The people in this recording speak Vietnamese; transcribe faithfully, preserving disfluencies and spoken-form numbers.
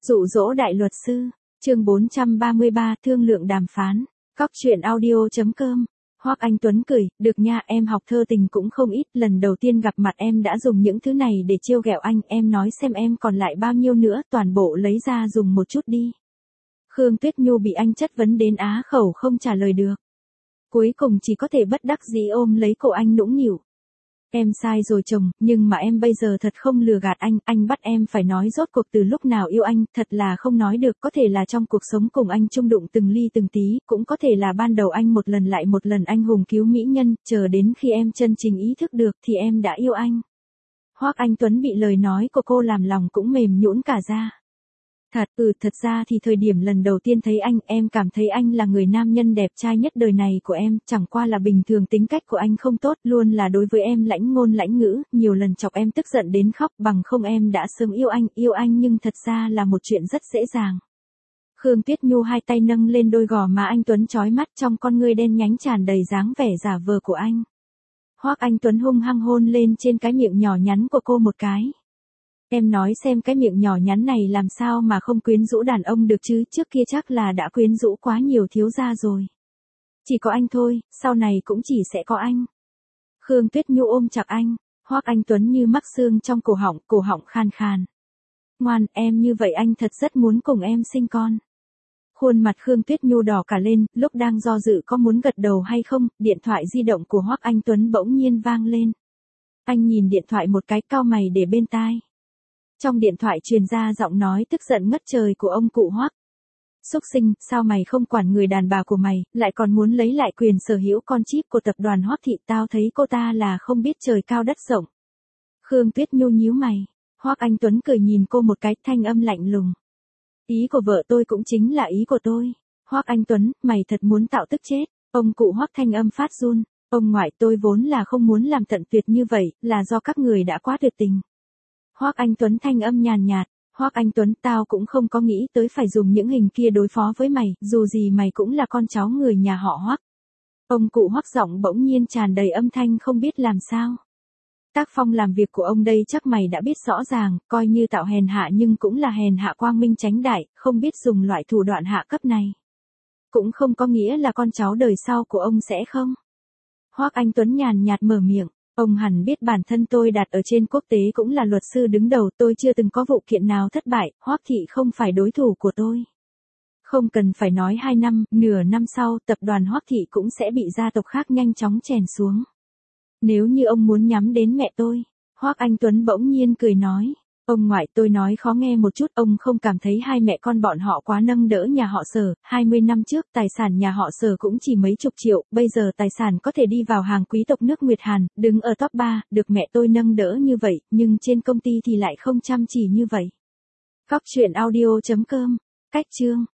Dụ dỗ đại luật sư, chương bốn trăm ba mươi ba thương lượng đàm phán, cóc truyện audio.com. Hoắc Anh Tuấn cười, được nha, em học thơ tình cũng không ít, lần đầu tiên gặp mặt em đã dùng những thứ này để trêu ghẹo anh, em nói xem em còn lại bao nhiêu nữa, toàn bộ lấy ra dùng một chút đi. Khương Tuyết Nhu bị anh chất vấn đến á khẩu không trả lời được. Cuối cùng chỉ có thể bất đắc dĩ ôm lấy cổ anh nũng nịu. Em sai rồi chồng, nhưng mà em bây giờ thật không lừa gạt anh, anh bắt em phải nói rốt cuộc từ lúc nào yêu anh, thật là không nói được, có thể là trong cuộc sống cùng anh chung đụng từng ly từng tí, cũng có thể là ban đầu anh một lần lại một lần anh hùng cứu mỹ nhân, chờ đến khi em chân chính ý thức được thì em đã yêu anh. Hoắc Anh Tuấn bị lời nói của cô làm lòng cũng mềm nhũn cả ra. Thật, ừ, thật ra thì thời điểm lần đầu tiên thấy anh, em cảm thấy anh là người nam nhân đẹp trai nhất đời này của em, chẳng qua là bình thường tính cách của anh không tốt, luôn là đối với em lãnh ngôn lãnh ngữ, nhiều lần chọc em tức giận đến khóc, bằng không em đã sớm yêu anh, yêu anh nhưng thật ra là một chuyện rất dễ dàng. Khương Tuyết Nhu hai tay nâng lên đôi gò má anh Tuấn chói mắt, trong con ngươi đen nhánh tràn đầy dáng vẻ giả vờ của anh. Hoắc Anh Tuấn hung hăng hôn lên trên cái miệng nhỏ nhắn của cô một cái. Em nói xem cái miệng nhỏ nhắn này làm sao mà không quyến rũ đàn ông được chứ, trước kia chắc là đã quyến rũ quá nhiều thiếu gia rồi. Chỉ có anh thôi, sau này cũng chỉ sẽ có anh. Khương Tuyết Nhu ôm chặt anh, Hoắc Anh Tuấn như mắc xương trong cổ họng, cổ họng khan khan. Ngoan, em như vậy anh thật rất muốn cùng em sinh con. Khuôn mặt Khương Tuyết Nhu đỏ cả lên, lúc đang do dự có muốn gật đầu hay không, điện thoại di động của Hoắc Anh Tuấn bỗng nhiên vang lên. Anh nhìn điện thoại một cái, cau mày để bên tai. Trong điện thoại truyền ra giọng nói tức giận ngất trời của ông cụ Hoắc. Xúc sinh, sao mày không quản người đàn bà của mày, lại còn muốn lấy lại quyền sở hữu con chip của tập đoàn Hoắc thị, tao thấy cô ta là không biết trời cao đất rộng. Khương Tuyết Nhu nhíu mày, Hoắc Anh Tuấn cười nhìn cô một cái, thanh âm lạnh lùng. Ý của vợ tôi cũng chính là ý của tôi. Hoắc Anh Tuấn, mày thật muốn tạo tức chết. Ông cụ Hoắc thanh âm phát run, ông ngoại tôi vốn là không muốn làm tận tuyệt như vậy, là do các người đã quá tuyệt tình. Hoắc Anh Tuấn thanh âm nhàn nhạt, Hoắc Anh Tuấn, tao cũng không có nghĩ tới phải dùng những hình kia đối phó với mày, dù gì mày cũng là con cháu người nhà họ Hoắc. Ông cụ Hoắc giọng bỗng nhiên tràn đầy âm thanh không biết làm sao. Tác phong làm việc của ông đây chắc mày đã biết rõ ràng, coi như tạo hèn hạ nhưng cũng là hèn hạ quang minh chánh đại, không biết dùng loại thủ đoạn hạ cấp này. Cũng không có nghĩa là con cháu đời sau của ông sẽ không. Hoắc Anh Tuấn nhàn nhạt mở miệng. Ông hẳn biết bản thân tôi đặt ở trên quốc tế cũng là luật sư đứng đầu, tôi chưa từng có vụ kiện nào thất bại, Hoắc thị không phải đối thủ của tôi. Không cần phải nói hai năm, nửa năm sau, tập đoàn Hoắc thị cũng sẽ bị gia tộc khác nhanh chóng chèn xuống. Nếu như ông muốn nhắm đến mẹ tôi, Hoắc Anh Tuấn bỗng nhiên cười nói. Ông ngoại, tôi nói khó nghe một chút, ông không cảm thấy hai mẹ con bọn họ quá nâng đỡ nhà họ Sở, hai mươi năm trước tài sản nhà họ Sở cũng chỉ mấy chục triệu, bây giờ tài sản có thể đi vào hàng quý tộc nước Nguyệt Hàn, đứng ở top ba, được mẹ tôi nâng đỡ như vậy, nhưng trên công ty thì lại không chăm chỉ như vậy. Cóc truyện audio chấm com, cách chương.